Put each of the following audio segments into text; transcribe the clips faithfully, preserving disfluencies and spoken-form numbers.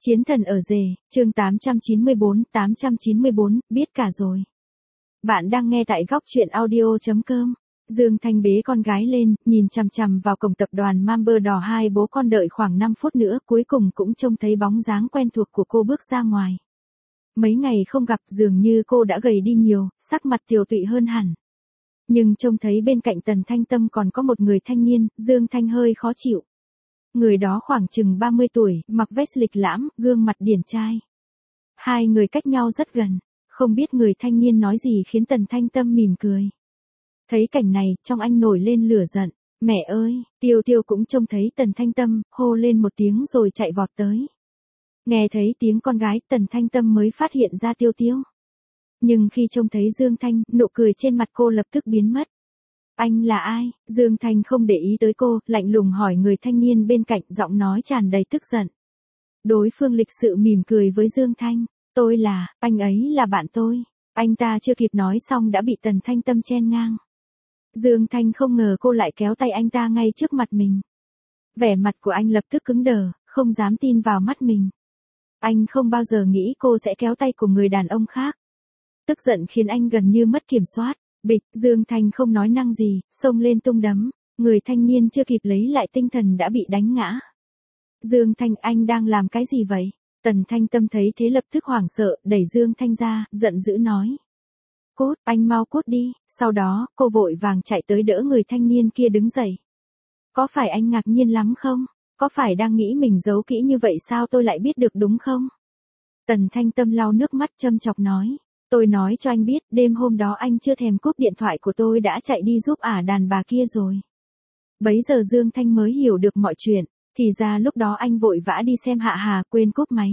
Chiến thần ở rể, chương tám trăm chín mươi bốn, tám trăm chín mươi bốn, biết cả rồi. Bạn đang nghe tại góc truyện audio chấm com. Dương Thanh bế con gái lên, nhìn chằm chằm vào cổng tập đoàn Mamber đỏ hai bố con đợi khoảng năm phút nữa cuối cùng cũng trông thấy bóng dáng quen thuộc của cô bước ra ngoài. Mấy ngày không gặp dường như cô đã gầy đi nhiều, sắc mặt tiều tụy hơn hẳn. Nhưng trông thấy bên cạnh Tần Thanh Tâm còn có một người thanh niên, Dương Thanh hơi khó chịu. Người đó khoảng chừng ba mươi tuổi, mặc vest lịch lãm, gương mặt điển trai. Hai người cách nhau rất gần, không biết người thanh niên nói gì khiến Tần Thanh Tâm mỉm cười. Thấy cảnh này, trong anh nổi lên lửa giận. Mẹ ơi, Tiêu Tiêu cũng trông thấy Tần Thanh Tâm, hô lên một tiếng rồi chạy vọt tới. Nghe thấy tiếng con gái, Tần Thanh Tâm mới phát hiện ra Tiêu Tiêu. Nhưng khi trông thấy Dương Thanh, nụ cười trên mặt cô lập tức biến mất. Anh là ai? Dương Thanh không để ý tới cô, lạnh lùng hỏi người thanh niên bên cạnh, giọng nói tràn đầy tức giận. Đối phương lịch sự mỉm cười với Dương Thanh. Tôi là, anh ấy là bạn tôi. Anh ta chưa kịp nói xong đã bị Tần Thanh Tâm chen ngang. Dương Thanh không ngờ cô lại kéo tay anh ta ngay trước mặt mình. Vẻ mặt của anh lập tức cứng đờ, không dám tin vào mắt mình. Anh không bao giờ nghĩ cô sẽ kéo tay của người đàn ông khác. Tức giận khiến anh gần như mất kiểm soát. Bịch, Dương Thanh không nói năng gì, xông lên tung đấm, người thanh niên chưa kịp lấy lại tinh thần đã bị đánh ngã. Dương Thanh, anh đang làm cái gì vậy? Tần Thanh Tâm thấy thế lập tức hoảng sợ, đẩy Dương Thanh ra, giận dữ nói. Cút, anh mau cút đi, sau đó, cô vội vàng chạy tới đỡ người thanh niên kia đứng dậy. Có phải anh ngạc nhiên lắm không? Có phải đang nghĩ mình giấu kỹ như vậy sao tôi lại biết được đúng không? Tần Thanh Tâm lau nước mắt châm chọc nói. Tôi nói cho anh biết, đêm hôm đó anh chưa thèm cúp điện thoại của tôi đã chạy đi giúp ả đàn bà kia rồi. Bấy giờ Dương Thanh mới hiểu được mọi chuyện, thì ra lúc đó anh vội vã đi xem Hạ Hà quên cúp máy.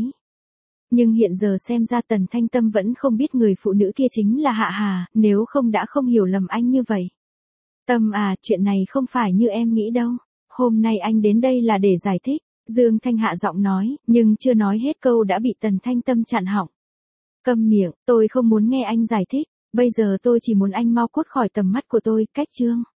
Nhưng hiện giờ xem ra Tần Thanh Tâm vẫn không biết người phụ nữ kia chính là Hạ Hà, nếu không đã không hiểu lầm anh như vậy. Tâm à, chuyện này không phải như em nghĩ đâu. Hôm nay anh đến đây là để giải thích. Dương Thanh hạ giọng nói, nhưng chưa nói hết câu đã bị Tần Thanh Tâm chặn họng. Câm miệng, tôi không muốn nghe anh giải thích, bây giờ tôi chỉ muốn anh mau cút khỏi tầm mắt của tôi, cách chương.